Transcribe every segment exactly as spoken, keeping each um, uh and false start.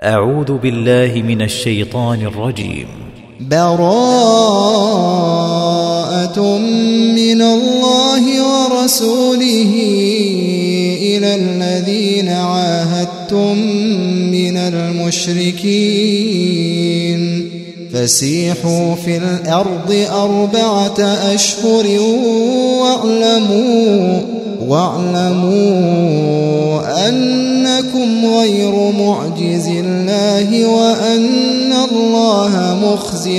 أعوذ بالله من الشيطان الرجيم. براءة من الله ورسوله إلى الذين عاهدتم من المشركين فسيحوا في الأرض أربعة أشهر واعلموا واعلموا أنكم غير معجز الله وأن الله مخزي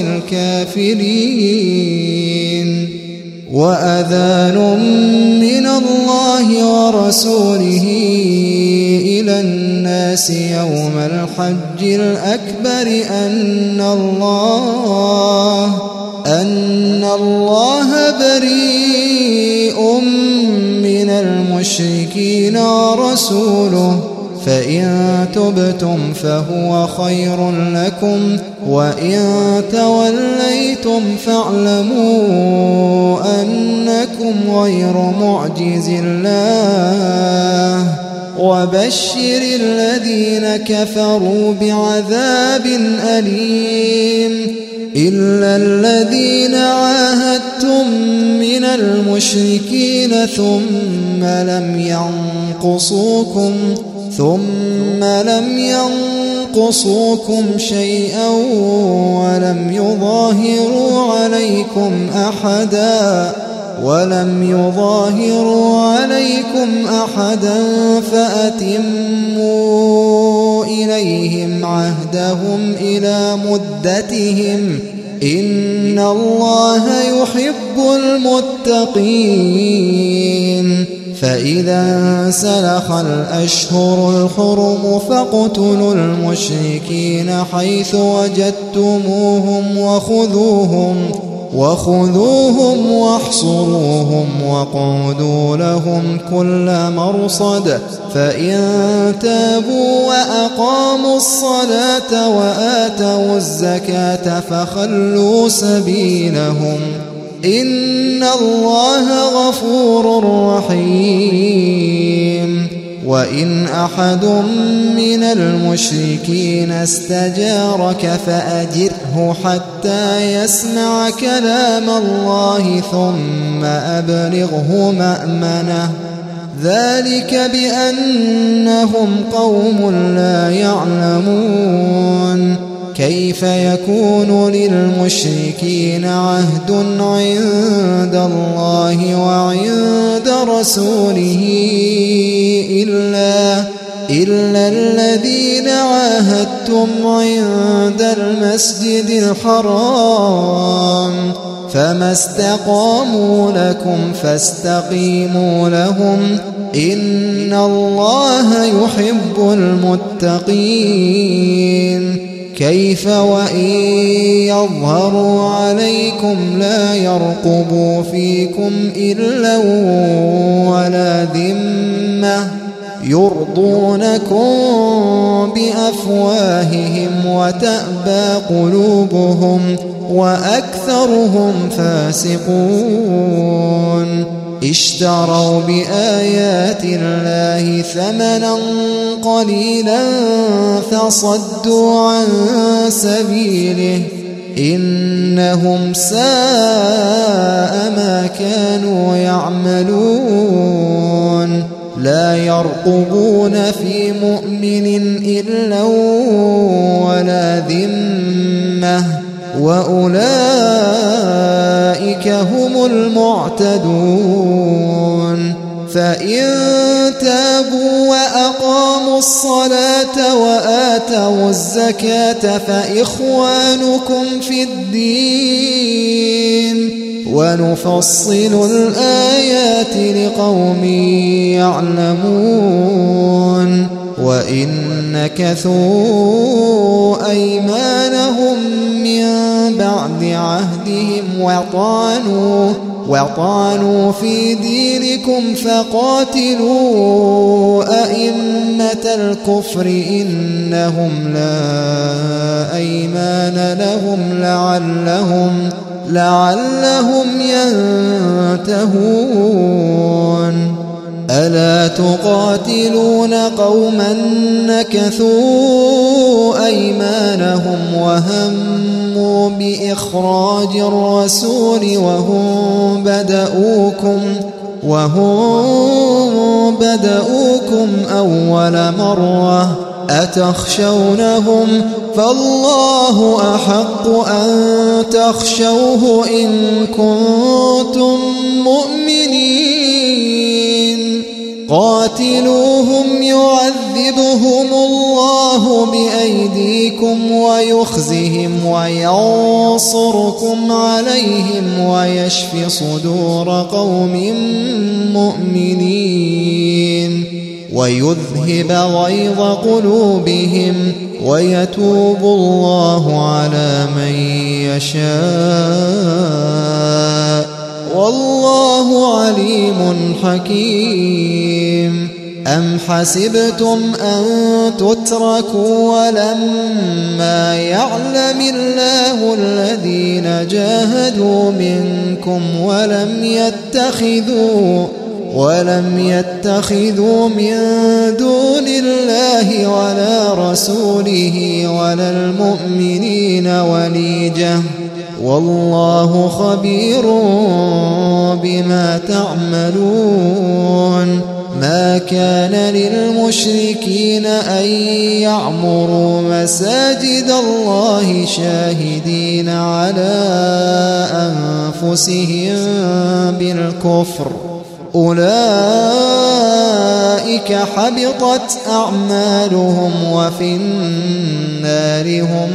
الكافرين. وأذان من الله ورسوله إلى الناس يوم الحج الأكبر أن الله أن الله بريء من المشركين ورسوله فإن تبتم فهو خير لكم وإن توليتم فاعلموا أنكم غير معجز الله وبشر الذين كفروا بعذاب أليم. إلا الذين عاهدتم من المشركين ثم لم ينقصوكم ثم لم ينقصوكم شيئا ولم يظاهروا عليكم أحدا ولم يظاهروا عليكم أحدا فأتموا إليهم عهدهم إلى مدتهم إن الله يحب المتقين. فإذا انسلخ الأشهر الحرم فاقتلوا المشركين حيث وجدتموهم وخذوهم وخذوهم واحصروهم واقعدوا لهم كل مرصد فإن تابوا وأقاموا الصلاة وآتوا الزكاة فخلوا سبيلهم إن الله غفور رحيم. وإن أحد من المشركين استجارك فأجره حتى يسمع كلام الله ثم أبلغه مأمنه ذلك بأنهم قوم لا يعلمون. كيف يكون للمشركين عهد عند الله وعند رسوله إلا, إلا الذين عاهدتم عند المسجد الحرام فما استقاموا لكم فاستقيموا لهم إن الله يحب المتقين. كيف وإن يظهروا عليكم لا يرقبوا فيكم إلا ولا ذمة يرضونكم بأفواههم وتأبى قلوبهم وأكثرهم فاسقون. اشتروا بآيات الله ثمنا قليلا فصدوا عن سبيله إنهم ساء ما كانوا يعملون. لا يرقبون في مؤمن إلا ولا ذمة وأولئك هم المعتدون. فإن تابوا وأقاموا الصلاة وآتوا الزكاة فإخوانكم في الدين ونفصل الآيات لقوم يعلمون. وإن نكثوا أيمانهم من بعد عهدهم وطعنوا وطعنوا في دينكم فقاتلوا أئمة الكفر إنهم لا أيمان لهم لعلهم لعلهم ينتهون. ألا تقاتلون قوما نكثوا وهموا بإخراج الرسول وهم بدؤوكم وهم بدؤوكم أول مرة أتخشونهم فالله أحق أن تخشوه إن كنتم مؤمنين قاتلوهم يعذبهم الله بأيديكم ويخزهم وينصركم عليهم ويشف صدور قوم مؤمنين ويذهب غيظ قلوبهم ويتوب الله على من يشاء والله عليم حكيم. أم حسبتم أن تتركوا ولما يعلم الله الذين جاهدوا منكم ولم يتخذوا ولم يتخذوا من دون الله ولا رسوله ولا المؤمنين وليجة والله خبير بما تعملون. ما كان للمشركين أن يعمروا مساجد الله شاهدين على أنفسهم بالكفر أولئك حبطت أعمالهم وفي النار هم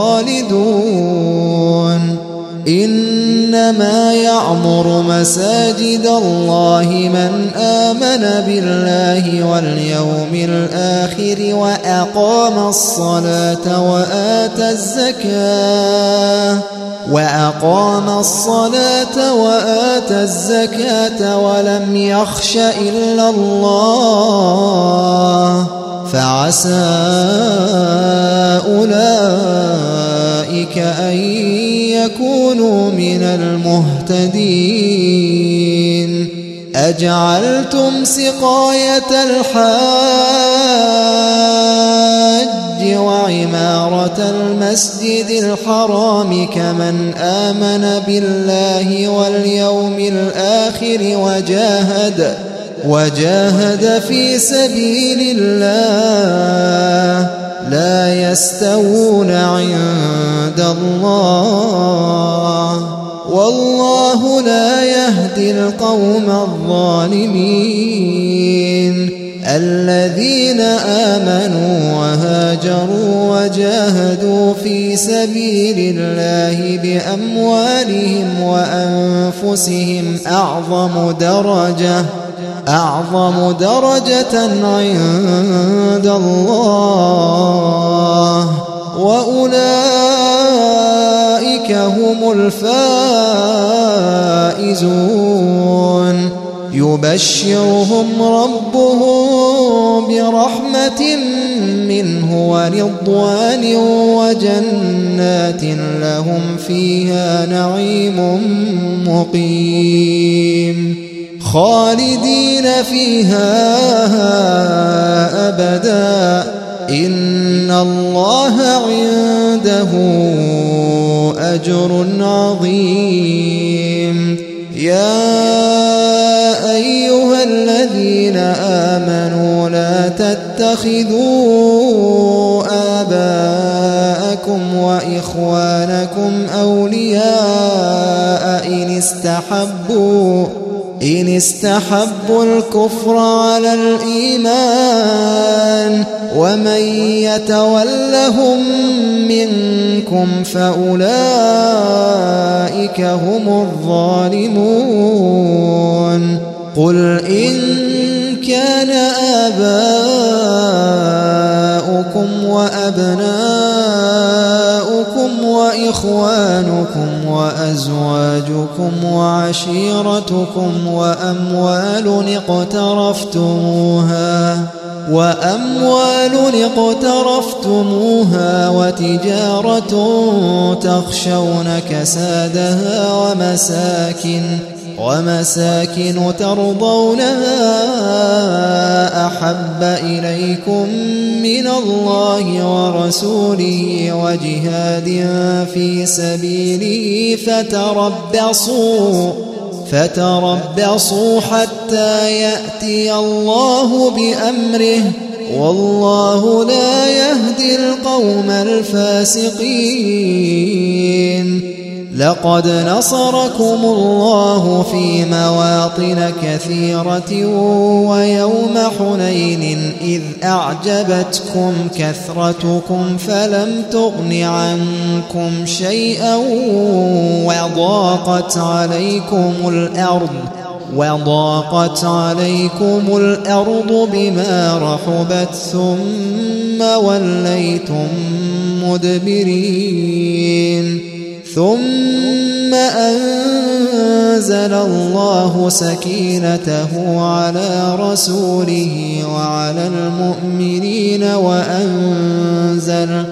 خالدون. إنما يعمر مساجد الله من آمن بالله واليوم الآخر وأقام الصلاة وآتى الزكاة وأقام الصلاة وآتى الزكاة ولم يخش إلا الله فعسى أولئك أن يكونوا من المهتدين. أجعلتم سقاية الحاج وعمارة المسجد الحرام كمن آمن بالله واليوم الآخر وجاهد وجاهد في سبيل الله لا يستوون عند الله والله لا يهدي القوم الظالمين. الذين آمنوا وهاجروا وجاهدوا في سبيل الله بأموالهم وأنفسهم أعظم درجة أعظم درجة عند الله وأولئك هم الفائزون. يبشرهم ربهم برحمة منه ورضوان وجنات لهم فيها نعيم مقيم خالدين فيها أبدا إن الله عنده أجر عظيم. يا أيها الذين آمنوا لا تتخذوا آباءكم وإخوانكم أولياء إن استحبوا إن استحبوا الكفر على الإيمان ومن يتولهم منكم فأولئك هم الظالمون. قل إن كان آباؤكم وأبناؤكم وإخوانكم وأزواجكم وعشيرتكم وأموال اقترفتموها وأموال اقترفتموها وتجارة تخشون كسادها ومساكن ومساكن ترضونها أحب إليكم من الله ورسوله وجهاد في سبيله فتربصوا فتربصوا حتى يأتي الله بأمره والله لا يهدي القوم الفاسقين. لقد نصركم الله في مواطن كثيرة ويوم حنين إذ أعجبتكم كثرتكم فلم تغن عنكم شيئا وضاقت عليكم الأرض وضاقت عليكم الأرض بما رحبت ثم وليتم مدبرين. ثم أنزل الله سكينته على رسوله وعلى المؤمنين وأنزل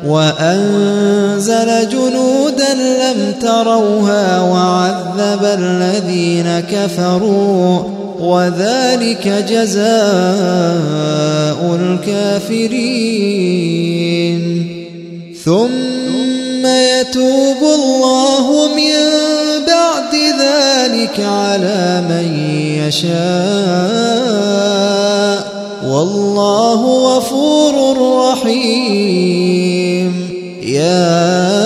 وأنزل جنودا لم تروها وعذب الذين كفروا وذلك جزاء الكافرين. ثم يتوب الله من بعد ذلك على من يشاء والله غفور رحيم. يا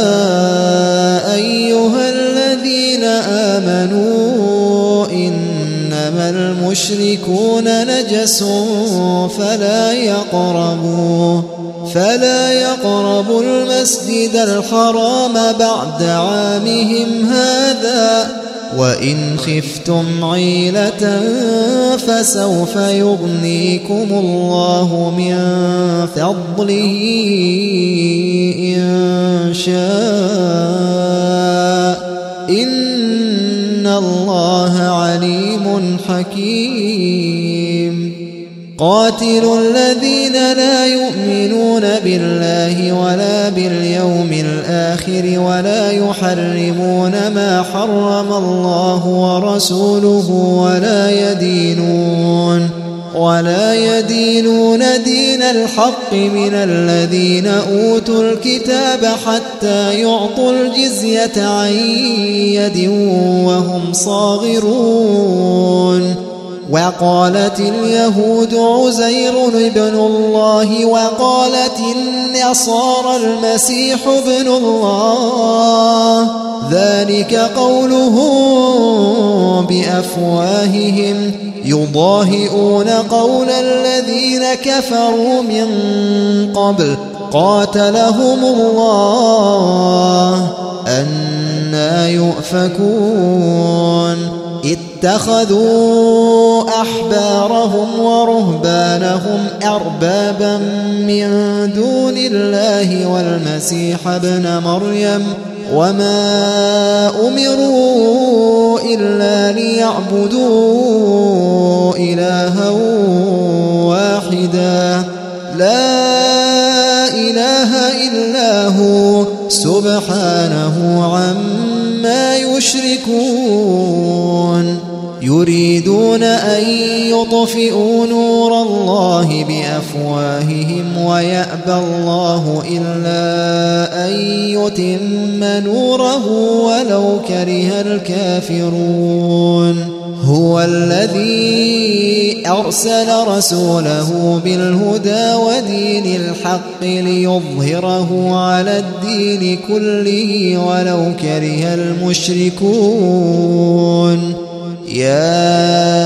أيها الذين آمنوا إنما المشركون نجس فلا يقربوا فلا يقربوا المسجد الحرام بعد عامهم هذا وإن خفتم عيلة فسوف يغنيكم الله من فضله إن شاء إن الله عليم حكيم. قاتلوا الذين لا يؤمنون بالله ولا باليوم الآخر ولا يحرمون ما حرم الله ورسوله ولا يدينون ولا يدينون دين الحق من الذين أوتوا الكتاب حتى يعطوا الجزية عن يد وهم صاغرون. وقالت اليهود عزير ابن الله وقالت النصارى المسيح ابن الله ذلك قولهم بأفواههم يضاهئون قول الذين كفروا من قبل قاتلهم الله أنى يؤفكون. اتخذوا أحبارهم ورهبانهم أربابا من دون الله والمسيح ابن مريم وما أمروا إلا ليعبدوا إلها واحدا لا إله إلا هو سبحانه عما يشركون. يريدون أن يطفئوا نور الله بأفواههم ويأبى الله إلا أن يتم نوره ولو كره الكافرون. هو الذي أرسل رسوله بالهدى ودين الحق ليظهره على الدين كله ولو كره المشركون. يا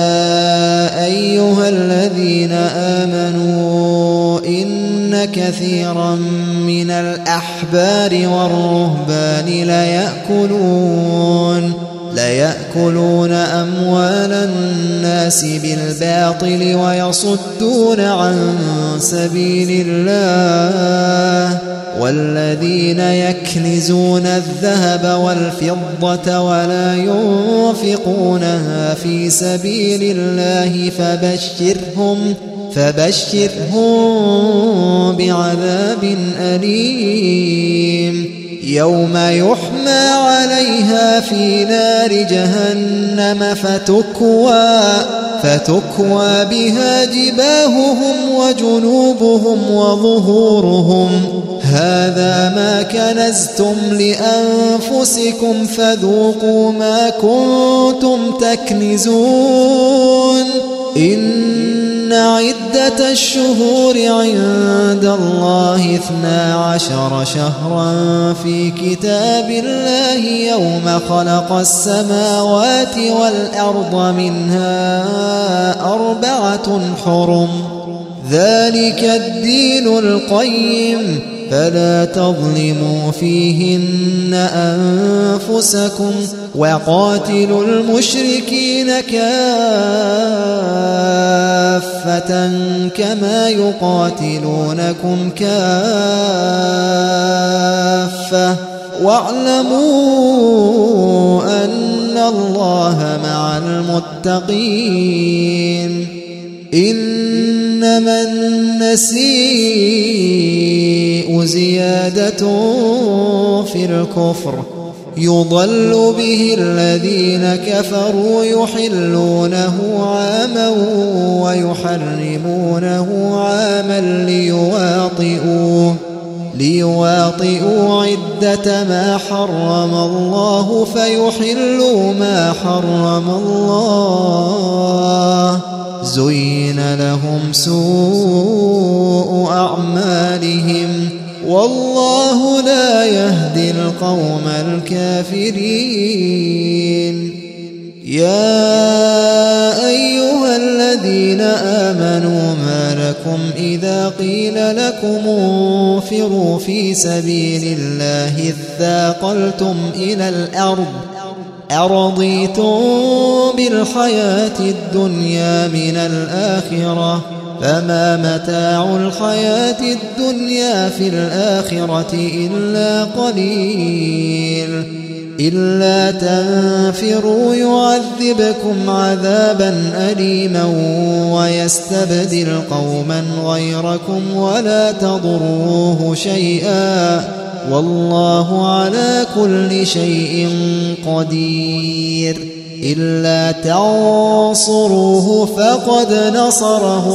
أيها الذين آمنوا إن كثيرا من الأحبار والرهبان ليأكلون ليأكلون أموال الناس بالباطل ويصدون عن سبيل الله والذين يكنزون الذهب والفضة ولا ينفقونها في سبيل الله فبشرهم فبشرهم بعذاب أليم. يوم يحمى عليها في نار جهنم فتكوى فتكوى بها جباههم وجنوبهم وظهورهم هذا ما كنزتم لأنفسكم فذوقوا ما كنتم تكنزون إن عدة الشهور عند الله اثنا عشر شهرا في كتاب الله يوم خلق السماوات والأرض منها أربعة حرم ذلك الدين القيم فلا تظلموا فيهن أنفسكم وقاتلوا المشركين كافة كما يقاتلونكم كافة واعلموا أن الله مع المتقين إنما النسيء زيادة في الكفر يضل به الذين كفروا يحلونه عاما ويحرمونه عاما ليواطئوا ليواطئوا عدة ما حرم الله فيحلوا ما حرم الله زين لهم سوء أعمالهم والله لا يهدي القوم الكافرين يا أيها الذين آمنوا ما لكم إذا قيل لكم انفروا في سبيل الله اثاقلتم إلى الأرض أرضيتم بالحياة الدنيا من الآخرة فما متاع الحياة الدنيا في الآخرة إلا قليل إلا تنفروا يعذبكم عذابا أليما ويستبدل قوما غيركم ولا تضروه شيئا والله على كل شيء قدير إلا تنصروه فقد نصره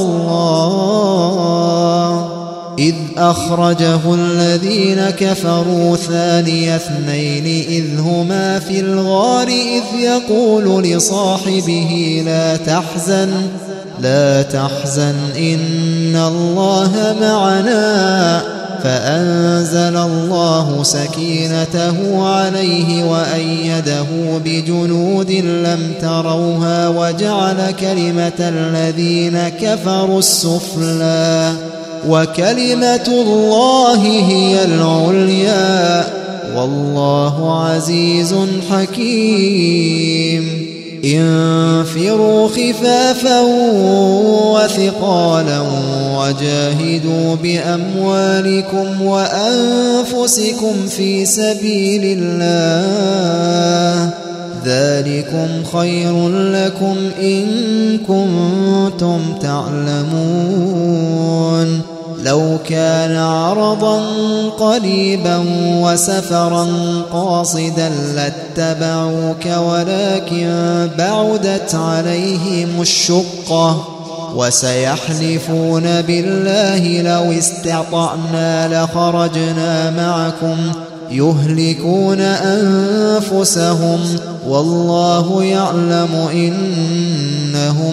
الله إذ أخرجه الذين كفروا ثاني اثنين إذ هما في الغار إذ يقول لصاحبه لا تحزن لا تحزن إن الله معنا فأنزل الله سكينته عليه وأيده بجنود لم تروها وجعل كلمة الذين كفروا السفلى وكلمة الله هي العليا والله عزيز حكيم انفروا خفافا وثقالا وجاهدوا بأموالكم وأنفسكم في سبيل الله ذلكم خير لكم إن كنتم تعلمون لو كان عرضا قريبا وسفرا قاصدا لاتبعوك ولكن بعدت عليهم الشقة وسيحلفون بالله لو استطعنا لخرجنا معكم يهلكون أنفسهم والله يعلم إنهم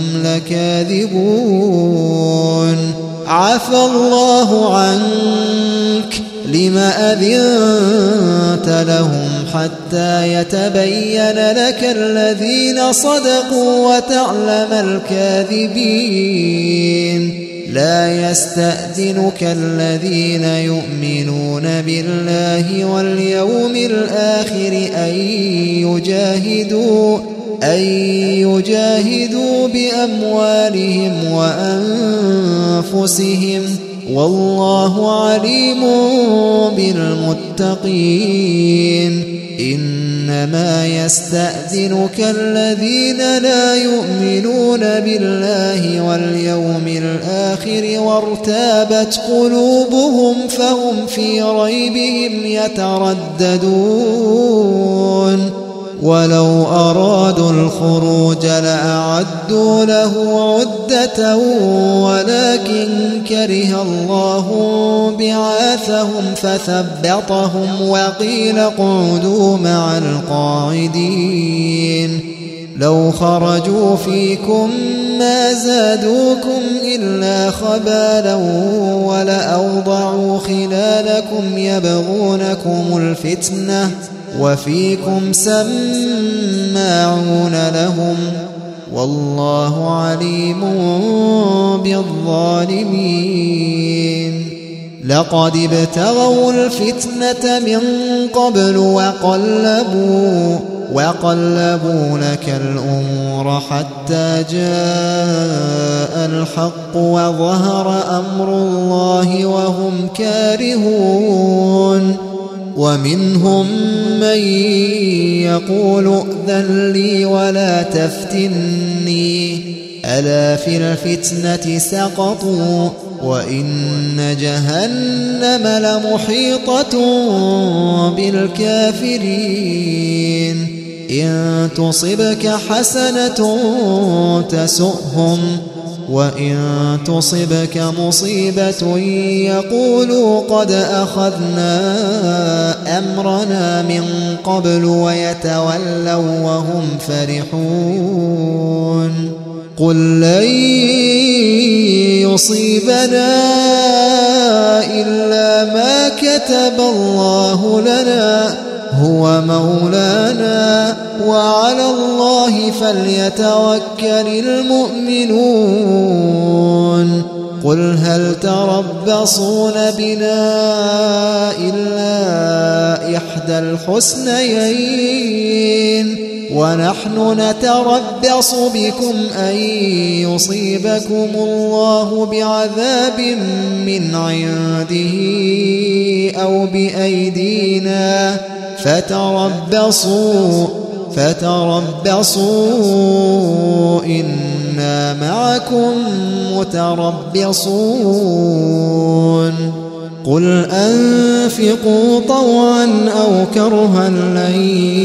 لكاذبون عفى الله عنك لما أذنت لهم حتى يتبين لك الذين صدقوا وتعلم الكاذبين لا يستأذنك الذين يؤمنون بالله واليوم الآخر أن يجاهدوا أن يجاهدوا بأموالهم وأنفسهم والله عليم بالمتقين إنما يستأذنك الذين لا يؤمنون بالله واليوم الآخر وارتابت قلوبهم فهم في ريبهم يترددون ولو أرادوا الخروج لأعدوا له عدة ولكن كره الله بعاثهم فثبطهم وقيل اقعدوا مع القاعدين لو خرجوا فيكم ما زادوكم إلا خبالا ولأوضعوا خلالكم يبغونكم الفتنة وفيكم سماعون لهم والله عليم بالظالمين لقد ابتغوا الفتنة من قبل وقلبوا وقلبوا لك الأمور حتى جاء الحق وظهر أمر الله وهم كارهون ومنهم من يقول ائذن لي ولا تفتني ألا في الفتنة سقطوا وإن جهنم لمحيطة بالكافرين إن تصبك حسنة تسؤهم وإن تصبك مصيبة يقولوا قد أخذنا أمرنا من قبل ويتولوا وهم فرحون قل لن يصيبنا إلا ما كتب الله لنا هو مولانا وعلى الله فليتوكل المؤمنون قل هل تربصون بنا إلا إحدى الحسنيين ونحن نتربص بكم أن يصيبكم الله بعذاب من عنده أو بأيدينا فتربصوا فتربصوا إنا معكم متربصون قل أنفقوا طوعا أو كرها لن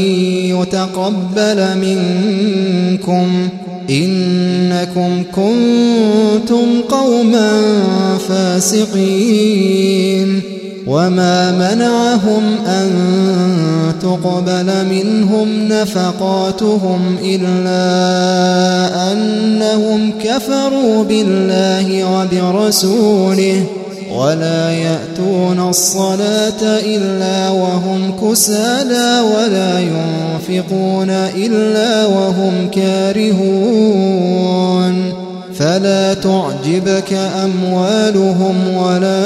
يتقبل منكم إنكم كنتم قوما فاسقين وما منعهم أن تقبل منهم نفقاتهم إلا أنهم كفروا بالله وبرسوله ولا يأتون الصلاة إلا وهم كسالى ولا ينفقون إلا وهم كارهون فلا تعجبك أموالهم ولا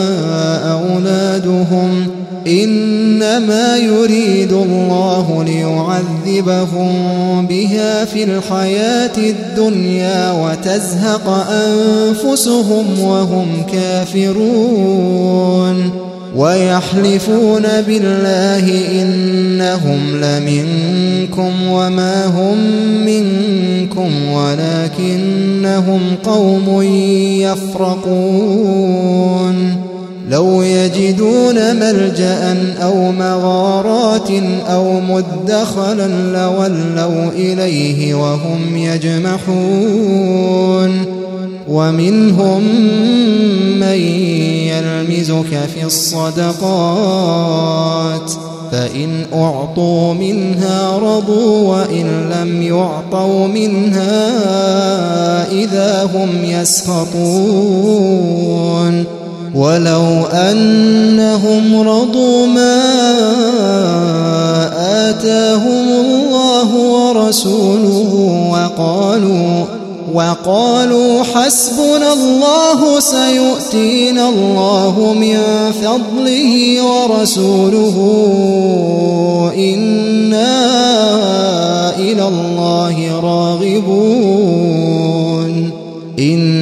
أولادهم إنما يريد الله ليعذبهم بها في الحياة الدنيا وتزهق أنفسهم وهم كافرون ويحلفون بالله إنهم لمنكم وما هم منكم ولكنهم قوم يفرقون لو يجدون ملجأ أو مغارات أو مدخلا لولوا إليه وهم يجمحون ومنهم من يلمزك في الصدقات فإن أعطوا منها رضوا وإن لم يعطوا منها إذا هم يسخطون ولو أنهم رضوا ما آتاهم الله ورسوله وقالوا وقالوا حسبنا الله سيؤتينا الله من فضله ورسوله إنا إلى الله راغبون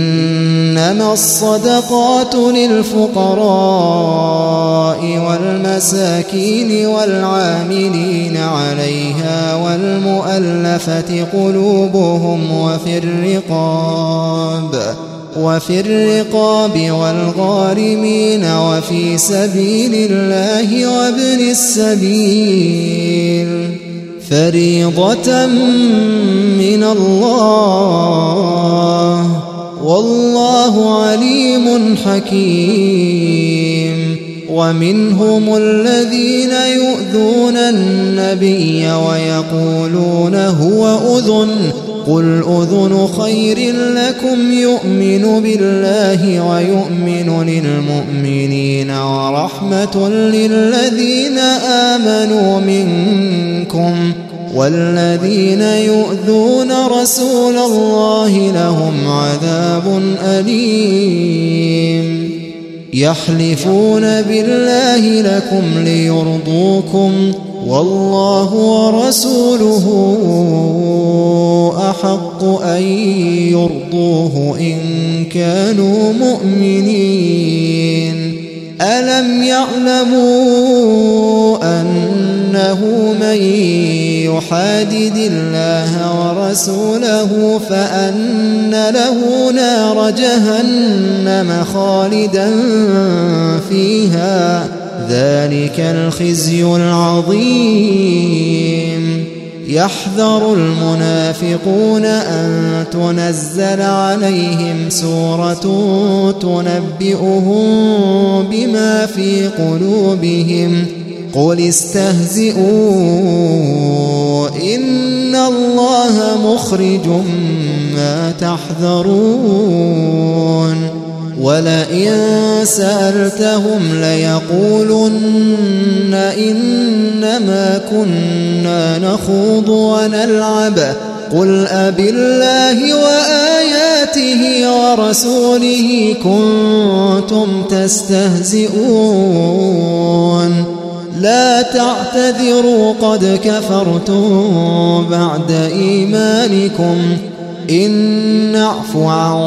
إنما الصدقات للفقراء والمساكين والمساكين والعاملين عليها والمؤلفة قلوبهم وفي الرقاب وفي الرقاب والغارمين وفي سبيل الله وابن السبيل فريضة من الله والله عليم حكيم. ومنهم الذين يؤذون النبي ويقولون هو أذن قل أذن خير لكم يؤمن بالله ويؤمن للمؤمنين ورحمة للذين آمنوا منكم والذين يؤذون رسول الله لهم عذاب أليم. يحلفون بالله لكم ليرضوكم والله ورسوله أحق أن يرضوه إن كانوا مؤمنين. ألم يعلموا أنه من يحادد الله ورسوله فأن له نار جهنم خالدا فيها ذلك الخزي العظيم. يحذر المنافقون أن تنزل عليهم سورة تنبئهم بما في قلوبهم قل استهزئوا إن الله مخرج ما تحذرون. ولئن سألتهم ليقولن إنما كنا نخوض ونلعب قل أبالله وآياته ورسوله كنتم تستهزئون لا تعتذروا قد كفرتم بعد إيمانكم إن نعف عن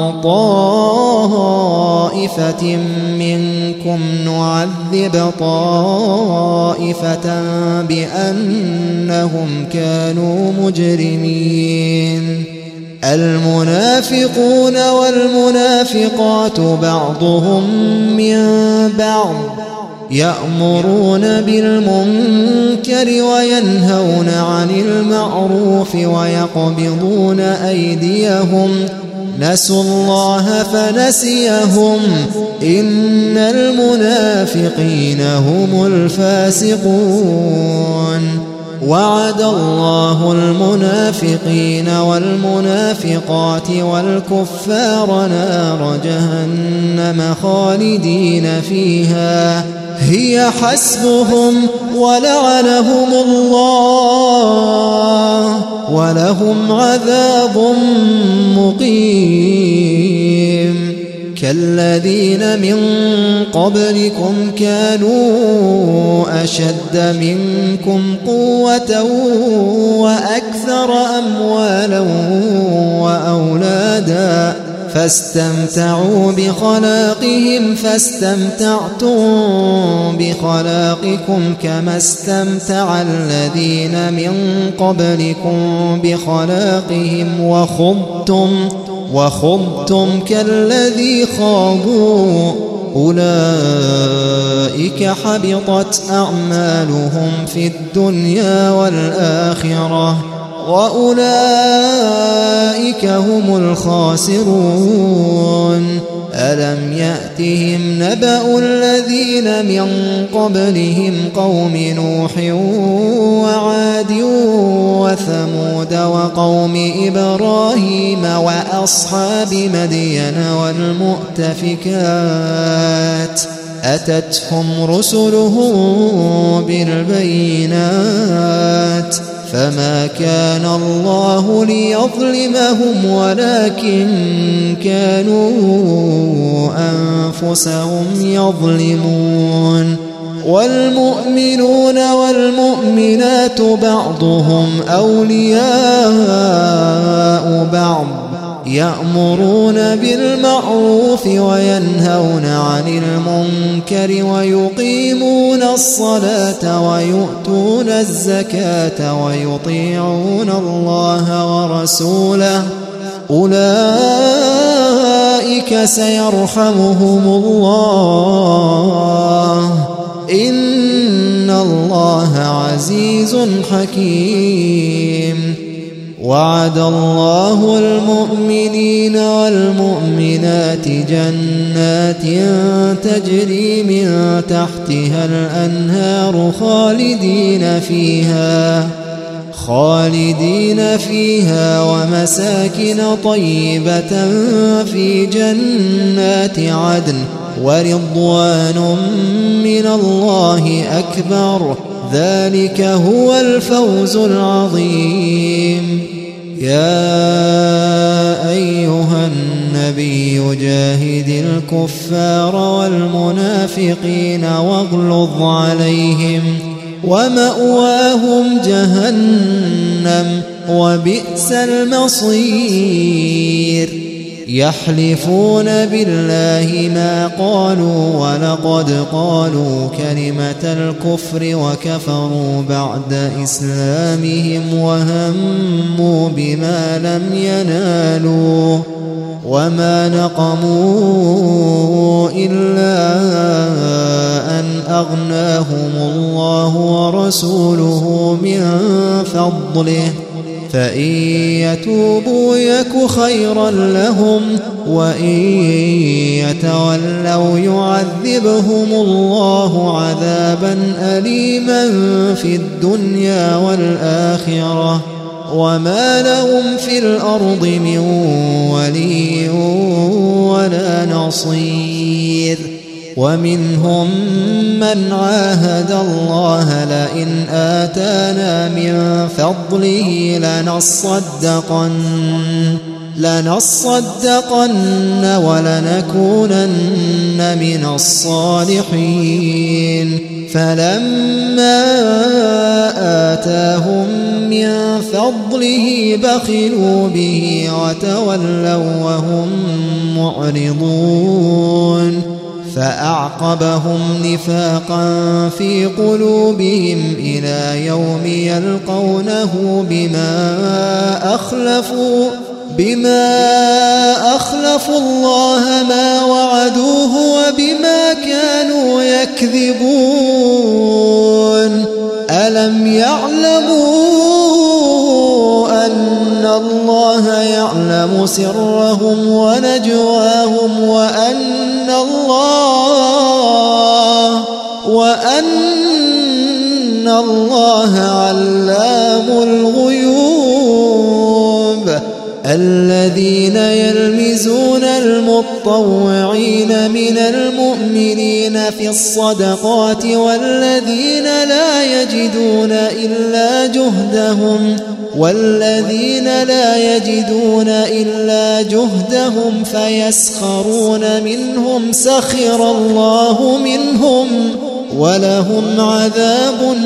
طائفة منكم نعذب طائفة بأنهم كانوا مجرمين. المنافقون والمنافقات بعضهم من بعض يأمرون بالمنكر وينهون عن المعروف ويقبضون أيديهم نسوا الله فنسيهم إن المنافقين هم الفاسقون. وعد الله المنافقين والمنافقات والكفار نار جهنم خالدين فيها هي حسبهم ولعنهم الله ولهم عذاب مقيم. كالذين من قبلكم كانوا أشد منكم قوة وأكثر أموالا وأولادا فاستمتعوا بخلاقهم فاستمتعتم بخلاقكم كما استمتع الذين من قبلكم بخلاقهم وخضتم وخضتم كالذي خاضوا أولئك حبطت أعمالهم في الدنيا والآخرة وأولئك هم الخاسرون. ألم يأتهم نبأ الذين من قبلهم قوم نوح وعاد وثمود وقوم إبراهيم وأصحاب مدين والمؤتفكات أتتهم رسلهم بالبينات فما كان الله ليظلمهم ولكن كانوا أنفسهم يظلمون. والمؤمنون والمؤمنات بعضهم أولياء بعض يأمرون بالمعروف وينهون عن المنكر ويقيمون الصلاة ويؤتون الزكاة ويطيعون الله ورسوله أولئك سيرحمهم الله إن الله عزيز حكيم. وعد الله المؤمنين والمؤمنات جنات تجري من تحتها الأنهار خالدين فيها خالدين فيها ومساكن طيبة في جنات عدن ورضوان من الله أكبر ذلك هو الفوز العظيم. يا أيها النبي جاهد الكفار والمنافقين واغلظ عليهم ومأواهم جهنم وبئس المصير. يحلفون بالله ما قالوا ولقد قالوا كلمة الكفر وكفروا بعد إسلامهم وهموا بما لم ينالوا وما نقموا إلا أن أغناهم الله ورسوله من فضله فإن يتوبوا يك خيرا لهم وإن يتولوا يعذبهم الله عذابا أليما في الدنيا والآخرة وما لهم في الأرض من ولي ولا نصير. ومنهم من عاهد الله لئن آتانا من فضله لنصدقن لنصدقن ولنكونن من الصالحين فلما آتاهم من فضله بخلوا به وتولوا وهم معرضون فأعقبهم نفاقا في قلوبهم إلى يوم يلقونه بما أخلفوا بما أخلفوا الله ما وعدوه وبما كانوا يكذبون. ألم يعلموا أن الله يعلم سرهم ونجواهم وأن الله وأن الله علام الغيوب. الذين يلمزون المطوعين من المؤمنين في الصدقات والذين لا يجدون إلا جهدهم والذين لا يجدون إلا جهدهم فيسخرون منهم سخر الله منهم ولهم عذاب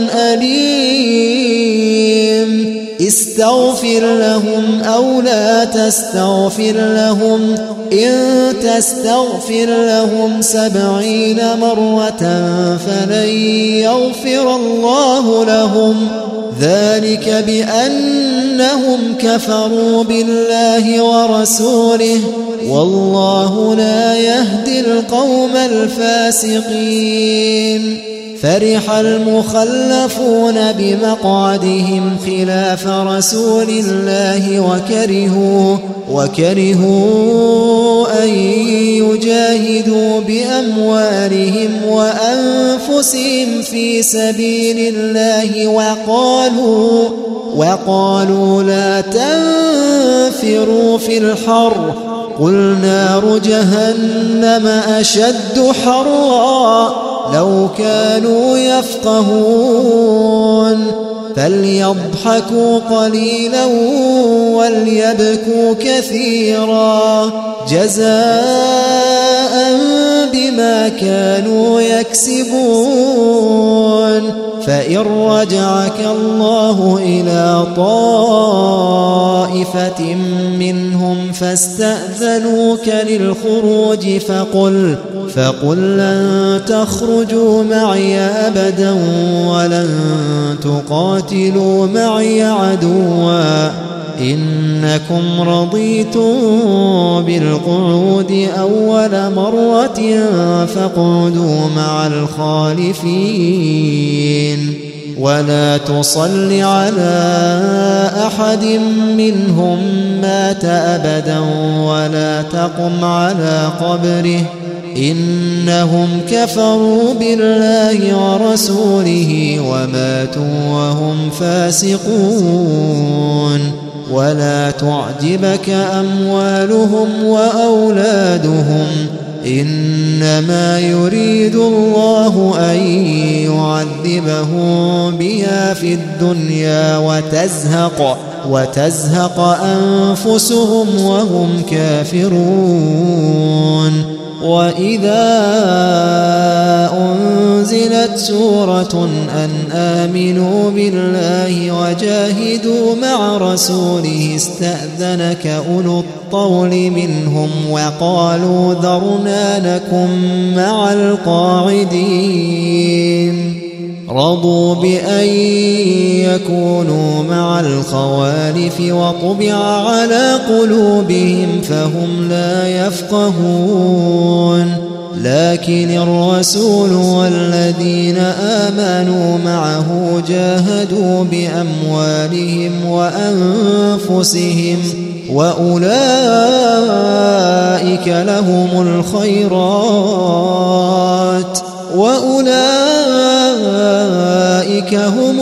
أليم. استغفر لهم أو لا تستغفر لهم إن تستغفر لهم سبعين مرة فلن يغفر الله لهم ذلك بأنهم كفروا بالله ورسوله والله لا يهدي القوم الفاسقين. فرح المخلفون بمقعدهم خلاف رسول الله وكرهوا وكرهوا أن يجاهدوا بأموالهم وأنفسهم في سبيل الله وقالوا وقالوا لا تنفروا في الحر قل نار جهنم أشد حرا لو كانوا يفقهون. فليضحكوا قليلا وليبكوا كثيرا جزاء بما كانوا يكسبون. فإن رجعك الله إلى طائفة منهم فاستأذنوك للخروج فقل, فقل لن تخرجوا معي أبدا ولن تقاتلوا معي عدوا إنكم رضيتم بالقعود أول مرة فاقعدوا مع الخالفين ولا تصل على أحد منهم مات أبدا ولا تقم على قبره إنهم كفروا بالله ورسوله وماتوا وهم فاسقون ولا تعجبك أموالهم وأولادهم إنما يريد الله أن يعذبهم بها في الدنيا وتزهق, وتزهق أنفسهم وهم كافرون. وإذا أنزلت سورة أن آمنوا بالله وجاهدوا مع رسوله استأذنك أولو الطول منهم وقالوا ذرنا نكن مع القاعدين رضوا بأن يكونوا مع الخوالف وطبع على قلوبهم فهم لا يفقهون. لكن الرسول والذين آمنوا معه جاهدوا بأموالهم وأنفسهم وأولئك لهم الخيرات وأولئك هم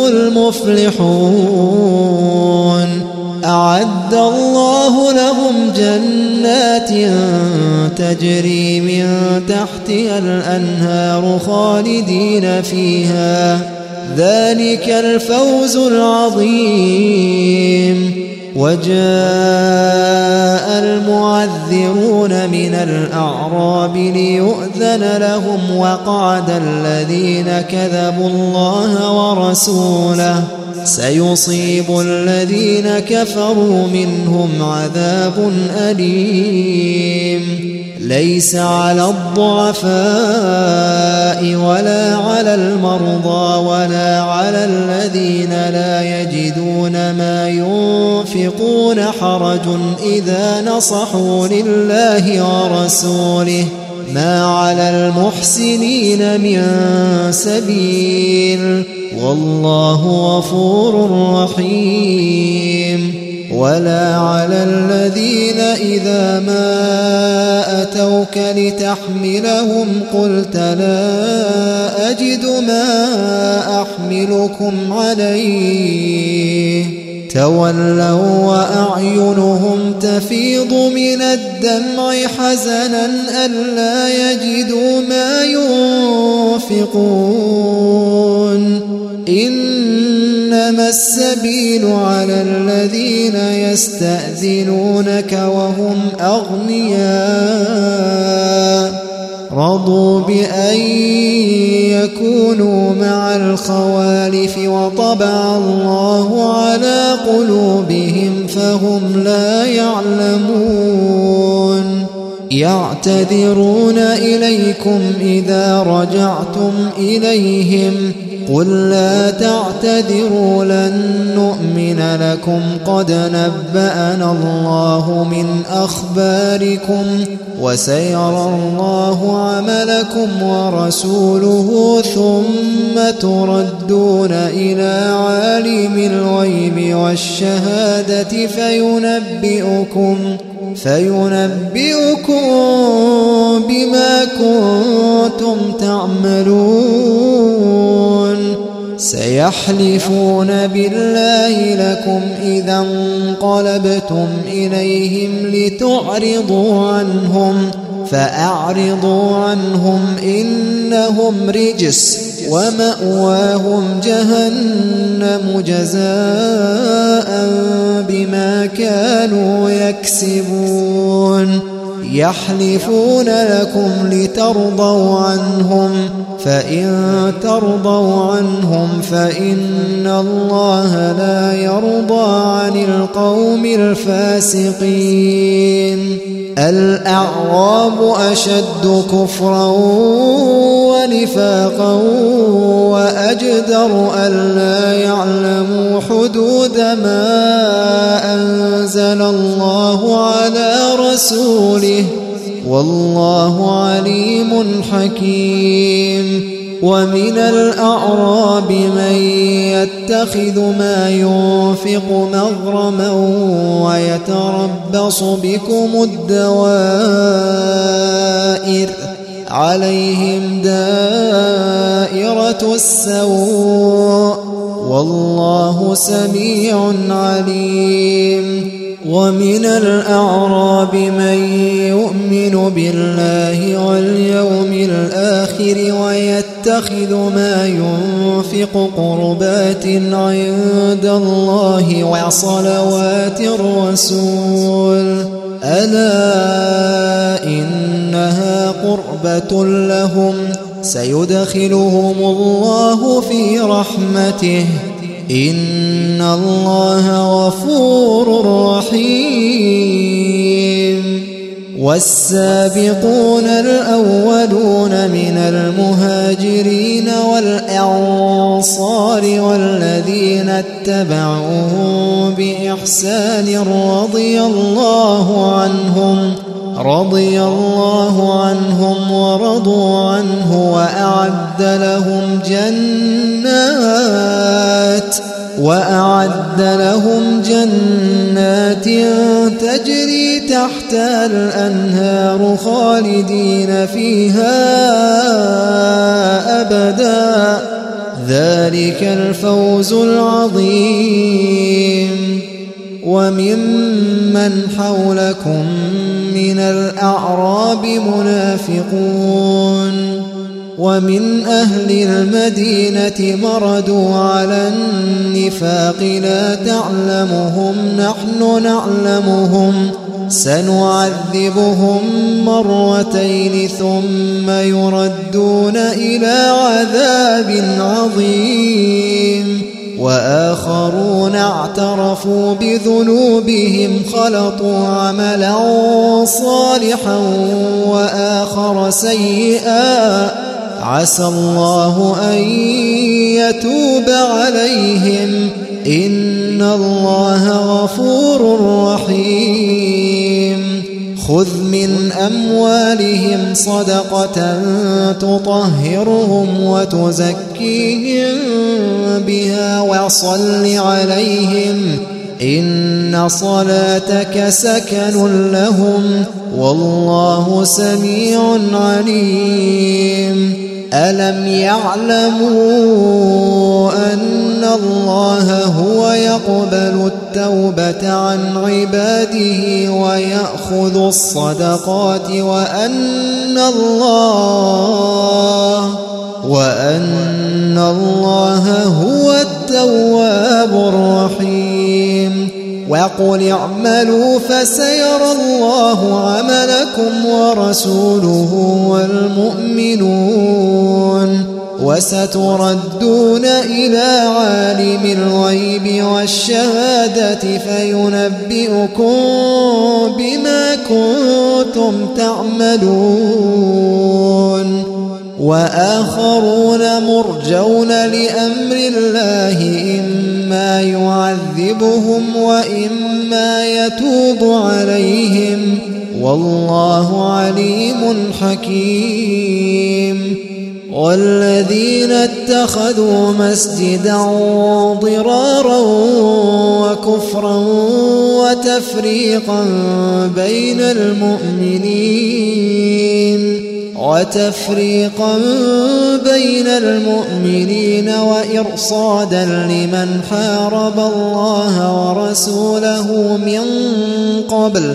المفلحون. أعد الله لهم جنات تجري من تحتها الأنهار خالدين فيها ذلك الفوز العظيم. وجاء المعذرون من الأعراب ليؤذن لهم وقعد الذين كذبوا الله ورسوله سيصيب الذين كفروا منهم عذاب أليم. ليس على الضعفاء ولا على المرضى ولا على الذين لا يجدون ما ينفقون حرج إذا نصحوا لله ورسوله ما على المحسنين من سبيل والله غفور رحيم. ولا على الذين إذا ما أتوك لتحملهم قلت لا أجد ما أحملكم عليه تولوا وأعينهم تفيض من الدمع حزنا ألا يجدوا ما ينفقون. إنما السبيل على الذين يستأذنونك وهم أغنياء رضوا بأن يكونوا مع الخوالف وطبع الله على قلوبهم فهم لا يعلمون. يعتذرون إليكم إذا رجعتم إليهم قل لا تعتذروا لن نؤمن لكم قد نبأنا الله من أخباركم وسيرى الله عملكم ورسوله ثم تردون إلى عالم الغيب والشهادة فينبئكم فينبئكم بما كنتم تعملون. سيحلفون بالله لكم إذا انقلبتم إليهم لتعرضوا عنهم فأعرضوا عنهم إنهم رجس ومأواهم جهنم جزاء بما كانوا يكسبون. يحلفون لكم لترضوا عنهم فإن ترضوا عنهم فإن الله لا يرضى عن القوم الفاسقين. الأعراب أشد كفرا ونفاقا وأجدر ألا يعلموا حدود ما أنزل الله على رسوله والله عليم حكيم. ومن الأعراب من يتخذ ما ينفق مغرما ويتربص بكم الدوائر عليهم دائرة السوء والله سميع عليم. ومن الأعراب من يؤمن بالله واليوم الآخر ويتخذ ما ينفق قربات عند الله وصلوات الرسول ألا إنها قربة لهم سيدخلهم الله في رحمته إن الله غفور رحيم. والسابقون الأولون من المهاجرين والأنصار والذين اتبعوهم بإحسان رضي الله عنهم رضي الله عنهم ورضوا عنه وأعد لهم جنات وأعد لهم جنات تجري تحتها الأنهار خالدين فيها أبدا ذلك الفوز العظيم. وممن حولكم من الأعراب منافقون ومن أهل المدينة مردوا على النفاق لا تعلمهم نحن نعلمهم سنعذبهم مرتين ثم يردون إلى عذاب عظيم. وآخرون اعترفوا بذنوبهم خلطوا عملا صالحا وآخر سيئا عسى الله أن يتوب عليهم إن الله غفور رحيم. خذ من أموالهم صدقة تطهرهم وتزكيهم بها وصل عليهم إن صلاتك سكن لهم والله سميع عليم. ألم يعلموا أن الله هو يقبل التوبة عن عباده ويأخذ الصدقات وأن الله وأن الله هو التواب الرحيم. وقل اعملوا فسيرى الله عملكم ورسوله والمؤمنون وستردون إلى عالم الغيب والشهادة فينبئكم بما كنتم تعملون. وآخرون مرجون لأمر الله إما يعذبهم وإما يتوب عليهم والله عليم حكيم. والذين اتخذوا مسجدا ضرارا وكفرا وتفريقا بين المؤمنين وتفريقا بين المؤمنين وإرصادا لمن حارب الله ورسوله من قبل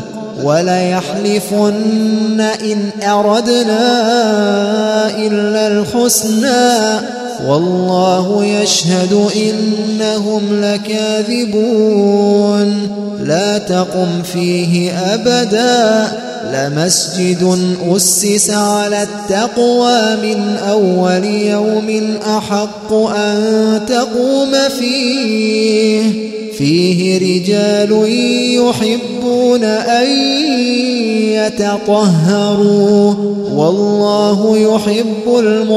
وليحلفن إن أردنا إلا الحسنى والله يشهد إنهم لكاذبون. لا تقم فيه أبدا لمسجد أسس على التقوى من أول يوم أحق أن تقوم فيه فيه رجال يحبون أن يتطهروا والله يحب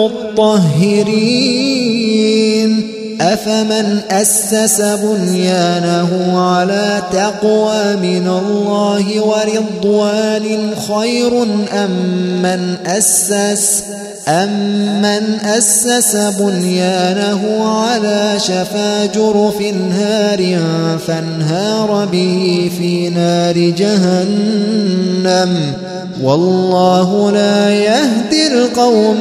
المطهرين أفمن أسس بنيانه على تقوى من الله ورضوان خير أم من أسس أمن أسس بنيانه على شفا جرف هار فانهار به في نار جهنم والله لا يهدي القوم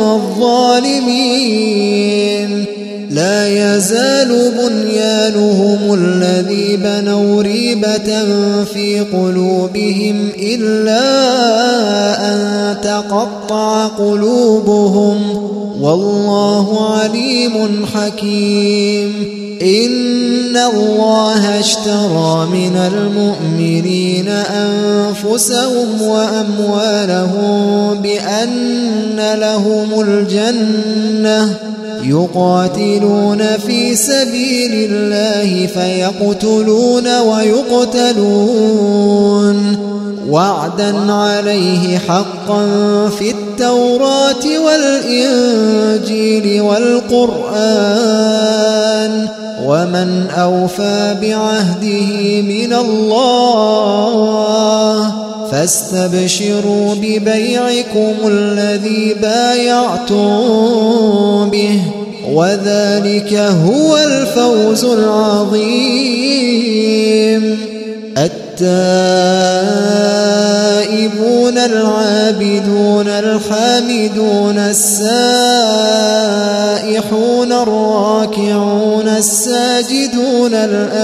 الظالمين لا يزال بنيانهم الذي بنوا ريبة في قلوبهم إلا أن تقطع قلوبهم والله عليم حكيم إن الله اشترى من المؤمنين أنفسهم وأموالهم بأن لهم الجنة يقاتلون في سبيل الله فيقتلون ويقتلون وعدا عليه حقا في التوراة والإنجيل والقرآن ومن أوفى بعهده من الله فاستبشروا ببيعكم الذي بايعتم به وذلك هو الفوز العظيم التائبون العابدون الحامدون السائحون الراكعون الساجدون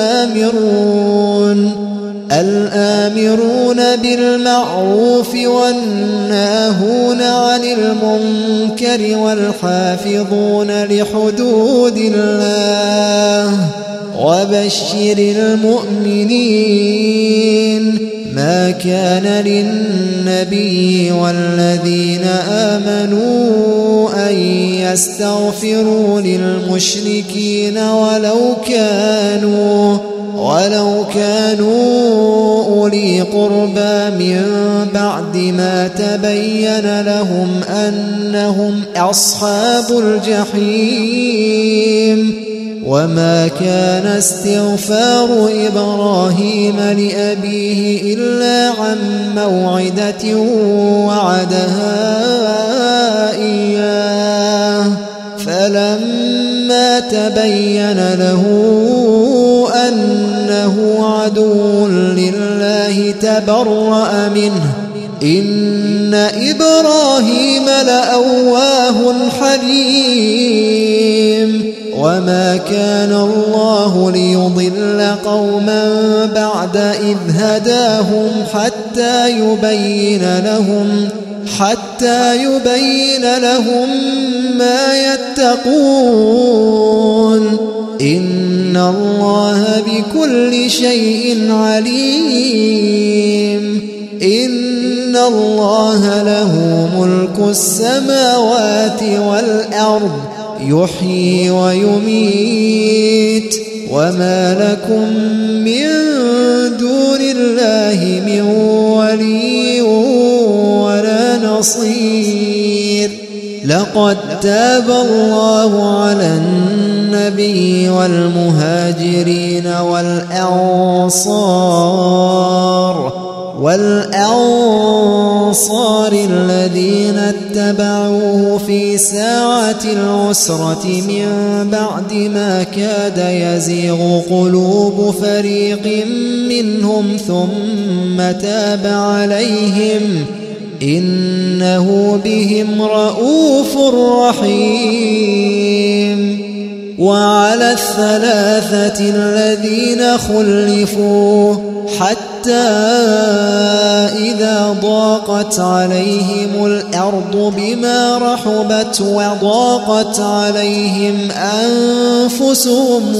الآمرون الآمرون بالمعروف والناهون عن المنكر والحافظون لحدود الله وبشر المؤمنين ما كان للنبي والذين آمنوا أن يستغفروا للمشركين ولو كانوا ولو كانوا أولي قربى من بعد ما تبين لهم أنهم أصحاب الجحيم وما كان استغفار إبراهيم لأبيه إلا عن موعدة وعدها إياه فلما تبين له أنه عدو لله تبرأ منه إن إبراهيم لأواه حليم وما كان الله ليضل قوما بعد إذ هداهم حتى يبين لهم حتى يبين لهم ما يتقون إن الله بكل شيء عليم إن الله له ملك السماوات والأرض يحيي ويميت وما لكم من دون الله من ولي ولا نصير لقد تاب الله على النبي والمهاجرين والأنصار والأنصار الذين اتبعوه في ساعة العسرة من بعد ما كاد يزيغ قلوب فريق منهم ثم تاب عليهم إنه بهم رؤوف رحيم وعلى الثلاثة الذين خلفوا حتى إذا ضاقت عليهم الأرض بما رحبت وضاقت عليهم أنفسهم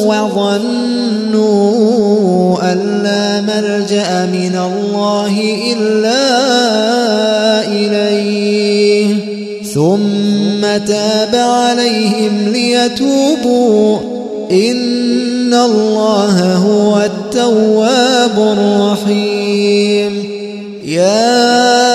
وظنوا أن لا ملجأ من الله إلا ثم تاب عليهم ليتوبوا إن الله هو التواب الرحيم. يا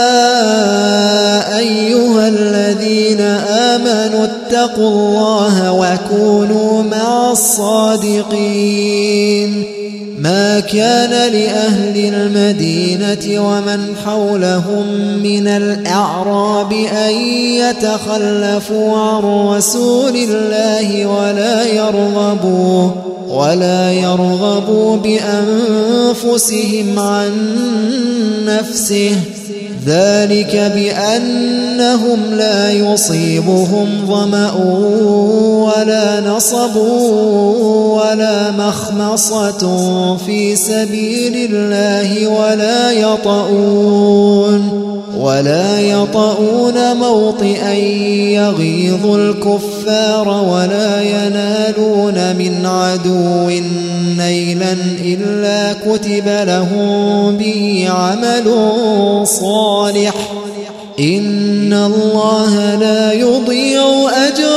أيها الذين آمنوا اتقوا الله وكونوا مع الصادقين. ما كان لأهل المدينة ومن حولهم من الأعراب أن يتخلفوا عن رسول الله ولا يرغبوا ولا يرغبوا بأنفسهم عن نفسه، ذلك بأنهم لا يصيبهم ظمأ ولا نصب ولا مخمصة في سبيل الله ولا يطؤون ولا يطؤون موطئا يغيظ الكفار ولا ينالون من عدو نيلا إلا كتب لهم به عمل صالح إن الله لا يضيع أجر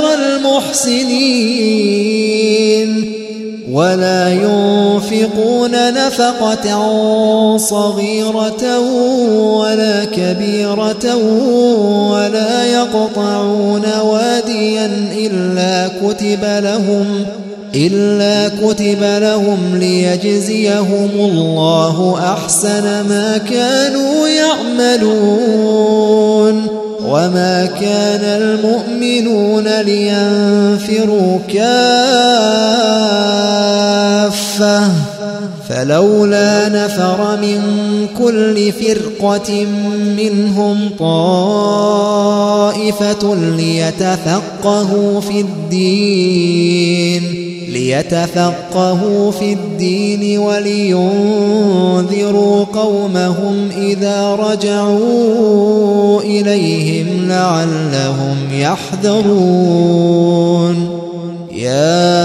المحسنين. ولا ينفقون نفقة صغيرة ولا كبيرة ولا يقطعون واديا إلا كتب لهم إلا كتب لهم ليجزيهم الله أحسن ما كانوا يعملون. وما كان المؤمنون لينفروا كافة فلولا نفر من كل فرقة منهم طائفة ليتفقهوا في الدين ليتفقهوا في الدين ولينذروا قومهم إذا رجعوا إليهم لعلهم يحذرون. يا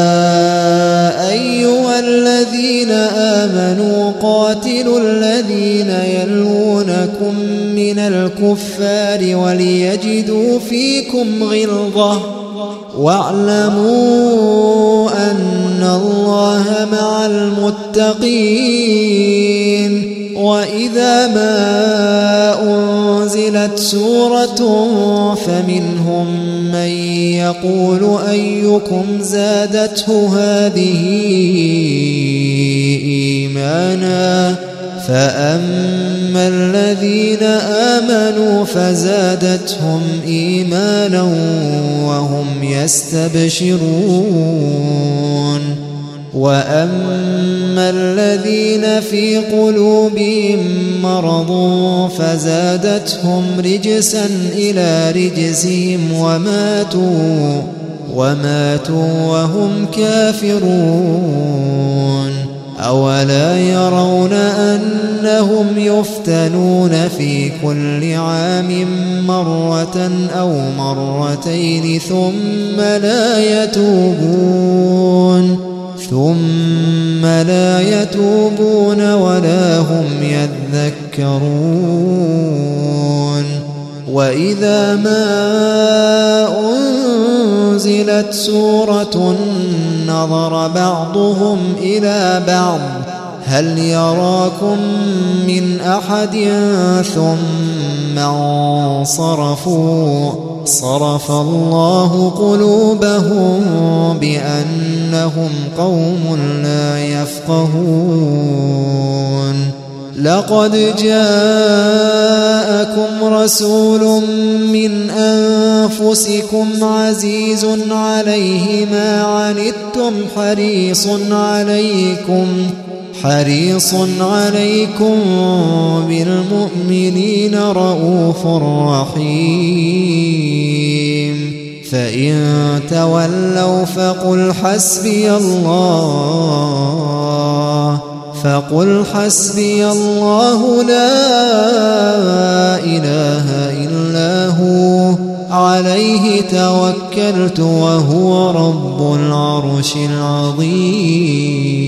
أيها الذين آمنوا قاتلوا الذين يلونكم من الكفار وليجدوا فيكم غلظة واعلموا أن الله مع المتقين. وإذا ما أنزلت سورة فمنهم من يقول أيكم زادته هذه إيمانا فأما الذين آمنوا فزادتهم إيمانا وهم يستبشرون. وأما الذين في قلوبهم مرض فزادتهم رجسا إلى رجسهم وماتوا وماتوا وهم كافرون. أولا يرون أنهم يفتنون في كل عام مرة أو مرتين ثم لا يتوبون ثم لا يتوبون ولا هم يذكرون. وإذا ما أنزلت سورة نظر بعضهم إلى بعض هل يراكم من أحد ثم انصرفوا صرف الله قلوبهم بأنهم قوم لا يفقهون. لقد جاءكم رسول من أنفسكم عزيز عليه ما عنتم حريص عليكم حريص عليكم بالمؤمنين رؤوف رحيم. فإن تولوا فقل حسبي الله فقل حسبي الله لا إله إلا هو عليه توكلت وهو رب العرش العظيم.